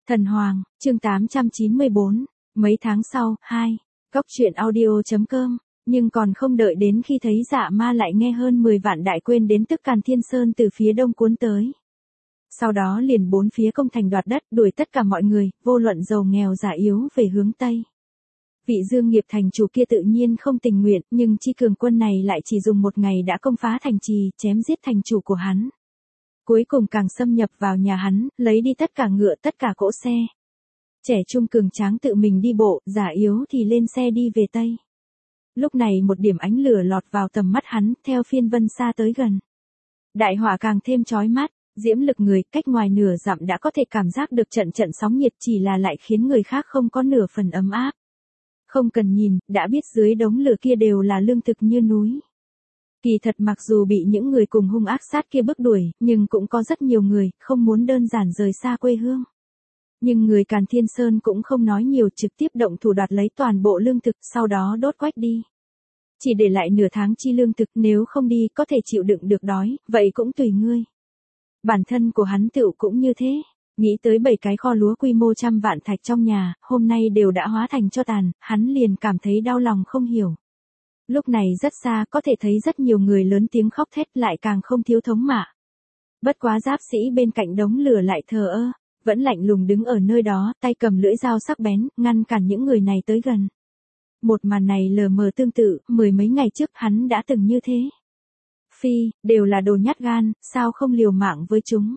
Thần Hoàng, chương 894, mấy tháng sau, 2, Cóc truyện audio.com, nhưng còn không đợi đến khi thấy Dạ Ma lại nghe hơn 10 vạn đại quên đến tức Càn Thiên Sơn từ phía đông cuốn tới. Sau đó liền bốn phía công thành đoạt đất, đuổi tất cả mọi người, vô luận giàu nghèo già yếu về hướng Tây. Vị Dương Nghiệp thành chủ kia tự nhiên không tình nguyện, nhưng chi cường quân này lại chỉ dùng một ngày đã công phá thành trì, chém giết thành chủ của hắn. Cuối cùng càng xâm nhập vào nhà hắn, lấy đi tất cả ngựa tất cả cỗ xe. Trẻ trung cường tráng tự mình đi bộ, già yếu thì lên xe đi về Tây. Lúc này một điểm ánh lửa lọt vào tầm mắt hắn, theo phiên vân xa tới gần. Đại hỏa càng thêm chói mắt, diễm lực người, cách ngoài nửa dặm đã có thể cảm giác được trận trận sóng nhiệt, chỉ là lại khiến người khác không có nửa phần ấm áp. Không cần nhìn, đã biết dưới đống lửa kia đều là lương thực như núi. Kỳ thật mặc dù bị những người cùng hung ác sát kia bức đuổi, nhưng cũng có rất nhiều người, không muốn đơn giản rời xa quê hương. Nhưng người Càn Thiên Sơn cũng không nói nhiều, trực tiếp động thủ đoạt lấy toàn bộ lương thực, sau đó đốt quách đi. Chỉ để lại nửa tháng chi lương thực, nếu không đi có thể chịu đựng được đói, vậy cũng tùy ngươi. Bản thân của hắn tựu cũng như thế. Nghĩ tới 7 cái kho lúa quy mô trăm vạn thạch trong nhà, hôm nay đều đã hóa thành tro tàn, hắn liền cảm thấy đau lòng không hiểu. Lúc này rất xa có thể thấy rất nhiều người lớn tiếng khóc thét, lại càng không thiếu thống mạ. Bất quá giáp sĩ bên cạnh đống lửa lại thờ ơ, vẫn lạnh lùng đứng ở nơi đó, tay cầm lưỡi dao sắc bén, ngăn cản những người này tới gần. Một màn này lờ mờ tương tự, 10 mấy ngày trước hắn đã từng như thế. Phi, đều là đồ nhát gan, sao không liều mạng với chúng.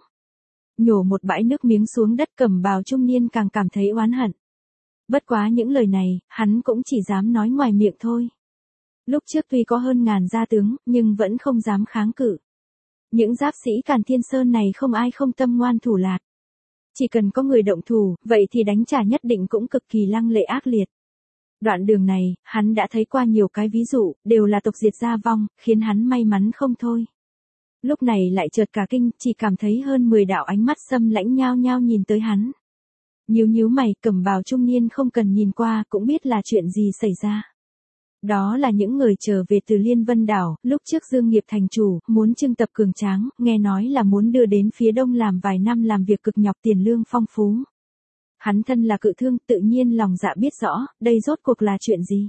Nhổ một bãi nước miếng xuống đất, Cẩm Bào trung niên càng cảm thấy oán hận. Bất quá những lời này, hắn cũng chỉ dám nói ngoài miệng thôi. Lúc trước tuy có hơn ngàn gia tướng, nhưng vẫn không dám kháng cự. Những giáp sĩ Càn Thiên Sơn này không ai không tâm ngoan thủ lạt. Chỉ cần có người động thủ, vậy thì đánh trả nhất định cũng cực kỳ lăng lệ ác liệt. Đoạn đường này, hắn đã thấy qua nhiều cái ví dụ, đều là tộc diệt gia vong, khiến hắn may mắn không thôi. Lúc này lại chợt cả kinh, chỉ cảm thấy hơn 10 đạo ánh mắt xâm lãnh nhao nhao nhìn tới hắn. Nhíu mày, Cẩm Bào trung niên không cần nhìn qua cũng biết là chuyện gì xảy ra. Đó là những người trở về từ Liên Vân Đảo, lúc trước Dương Nghiệp thành chủ, muốn trưng tập cường tráng, nghe nói là muốn đưa đến phía đông làm vài năm làm việc cực nhọc tiền lương phong phú. Hắn thân là cự thương, tự nhiên lòng dạ biết rõ, đây rốt cuộc là chuyện gì.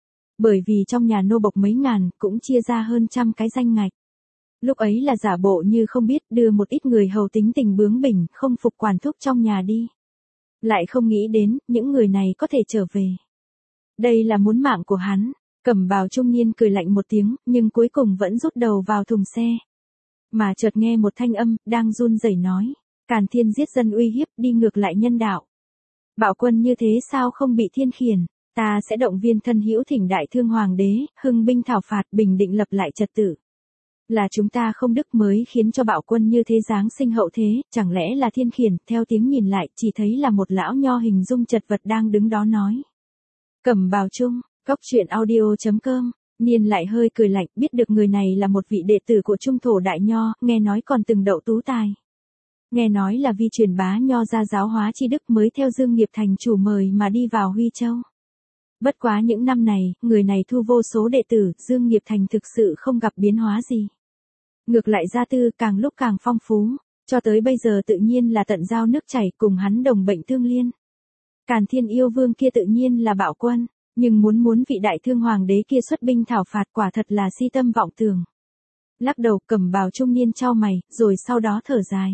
Bởi vì trong nhà nô bộc mấy ngàn, cũng chia ra hơn trăm cái danh ngạch. Lúc ấy là giả bộ như không biết, đưa một ít người hầu tính tình bướng bỉnh, không phục quản thúc trong nhà đi. Lại không nghĩ đến, những người này có thể trở về. Đây là muốn mạng của hắn. Cẩm Bào trung niên cười lạnh một tiếng, nhưng cuối cùng vẫn rút đầu vào thùng xe. Mà chợt nghe một thanh âm, đang run rẩy nói. Càn Thiên giết dân uy hiếp, đi ngược lại nhân đạo. Bạo quân như thế sao không bị thiên khiển, ta sẽ động viên thân hữu thỉnh đại thương hoàng đế, hưng binh thảo phạt, bình định lập lại trật tự. Là chúng ta không đức mới khiến cho bạo quân như thế giáng sinh hậu thế, chẳng lẽ là thiên khiển, theo tiếng nhìn lại, chỉ thấy là một lão nho hình dung chật vật đang đứng đó nói. Cẩm Bào trung, Cóc truyện audio.com, Niên lại hơi cười lạnh, biết được người này là một vị đệ tử của Trung Thổ Đại Nho, nghe nói còn từng đậu tú tài. Nghe nói là vì truyền bá nho ra giáo hóa tri đức mới theo Dương Nghiệp thành chủ mời mà đi vào Huy Châu. Bất quá những năm này, người này thu vô số đệ tử, Dương Nghiệp thành thực sự không gặp biến hóa gì. Ngược lại gia tư càng lúc càng phong phú, cho tới bây giờ tự nhiên là tận giao nước chảy, cùng hắn đồng bệnh tương liên. Càn Thiên yêu vương kia tự nhiên là bạo quân, nhưng muốn vị đại thương hoàng đế kia xuất binh thảo phạt quả thật là si tâm vọng tưởng. Lắc đầu, Cẩm Bào trung niên chau mày, rồi sau đó thở dài.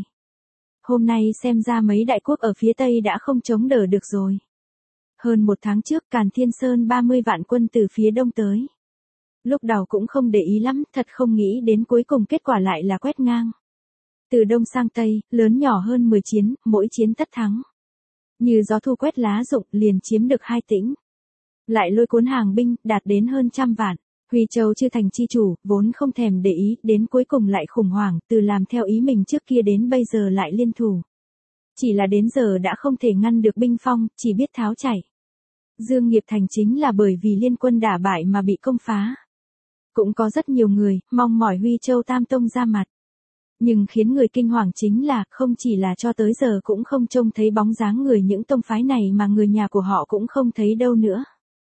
Hôm nay xem ra mấy đại quốc ở phía Tây đã không chống đỡ được rồi. Hơn một tháng trước, Càn Thiên Sơn 30 vạn quân từ phía Đông tới. Lúc đầu cũng không để ý lắm, thật không nghĩ đến cuối cùng kết quả lại là quét ngang. Từ Đông sang Tây, lớn nhỏ hơn 10 chiến, mỗi chiến tất thắng. Như gió thu quét lá rụng, liền chiếm được 2 tỉnh. Lại lôi cuốn hàng binh, đạt đến hơn 100 vạn. Huy Châu chưa thành chi chủ, vốn không thèm để ý, đến cuối cùng lại khủng hoảng, từ làm theo ý mình trước kia đến bây giờ lại liên thủ. Chỉ là đến giờ đã không thể ngăn được binh phong, chỉ biết tháo chạy. Dương Nghiệp thành chính là bởi vì liên quân đả bại mà bị công phá. Cũng có rất nhiều người, mong mỏi Huy Châu Tam Tông ra mặt. Nhưng khiến người kinh hoàng chính là, không chỉ là cho tới giờ cũng không trông thấy bóng dáng người những tông phái này mà người nhà của họ cũng không thấy đâu nữa.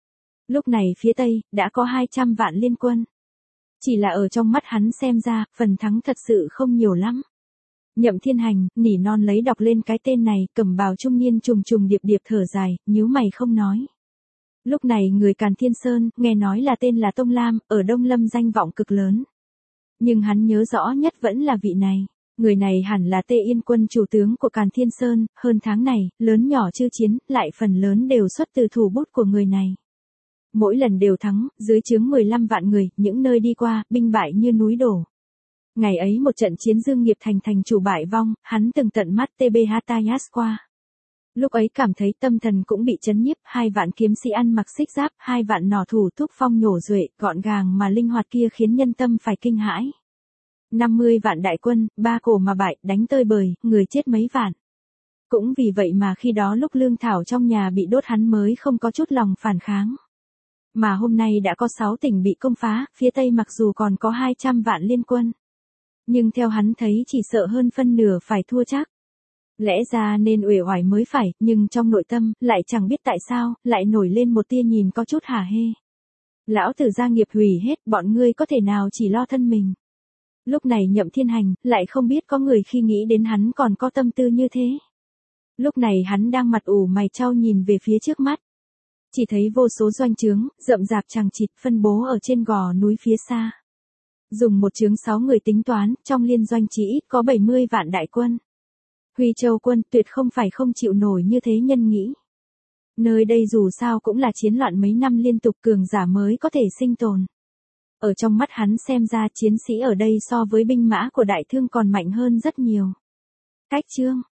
Lúc này phía Tây, đã có 200 vạn liên quân. Chỉ là ở trong mắt hắn xem ra, phần thắng thật sự không nhiều lắm. Nhậm Thiên Hành, nỉ non lấy đọc lên cái tên này, cẩm bào trung niên trùng trùng điệp điệp thở dài, nhíu mày không nói. Lúc này người Càn Thiên Sơn, nghe nói là tên là Tông Lam, ở Đông Lâm danh vọng cực lớn. Nhưng hắn nhớ rõ nhất vẫn là vị này. Người này hẳn là Tê Yên Quân chủ tướng của Càn Thiên Sơn, hơn tháng này, lớn nhỏ chư chiến, lại phần lớn đều xuất từ thủ bút của người này. Mỗi lần đều thắng, dưới trướng 15 vạn người, những nơi đi qua, binh bại như núi đổ. Ngày ấy một trận chiến Dương Nghiệp thành chủ bại vong, hắn từng tận mắt TB Hatayas qua. Lúc ấy cảm thấy tâm thần cũng bị chấn nhiếp, 2 vạn kiếm sĩ ăn mặc xích giáp, 2 vạn nỏ thủ thúc phong nhổ duệ, gọn gàng mà linh hoạt kia khiến nhân tâm phải kinh hãi. 50 vạn đại quân, 3 cổ mà bại, đánh tơi bời, người chết mấy vạn. Cũng vì vậy mà khi đó lúc lương thảo trong nhà bị đốt hắn mới không có chút lòng phản kháng. Mà hôm nay đã có 6 tỉnh bị công phá, phía Tây mặc dù còn có 200 vạn liên quân. Nhưng theo hắn thấy chỉ sợ hơn phân nửa phải thua chắc. Lẽ ra nên uể oải mới phải, nhưng trong nội tâm, lại chẳng biết tại sao, lại nổi lên một tia nhìn có chút hả hê. Lão tử gia nghiệp hủy hết, bọn ngươi có thể nào chỉ lo thân mình. Lúc này Nhậm Thiên Hành, lại không biết có người khi nghĩ đến hắn còn có tâm tư như thế. Lúc này hắn đang mặt ủ mày chau nhìn về phía trước mắt. Chỉ thấy vô số doanh trướng, rậm rạp chằng chịt phân bố ở trên gò núi phía xa. Dùng một trướng 6 người tính toán, trong liên doanh chỉ ít có 70 vạn đại quân. Huy Châu quân tuyệt không phải không chịu nổi như thế nhân nghĩ. Nơi đây dù sao cũng là chiến loạn mấy năm liên tục, cường giả mới có thể sinh tồn. Ở trong mắt hắn xem ra chiến sĩ ở đây so với binh mã của đại thương còn mạnh hơn rất nhiều. Cách chương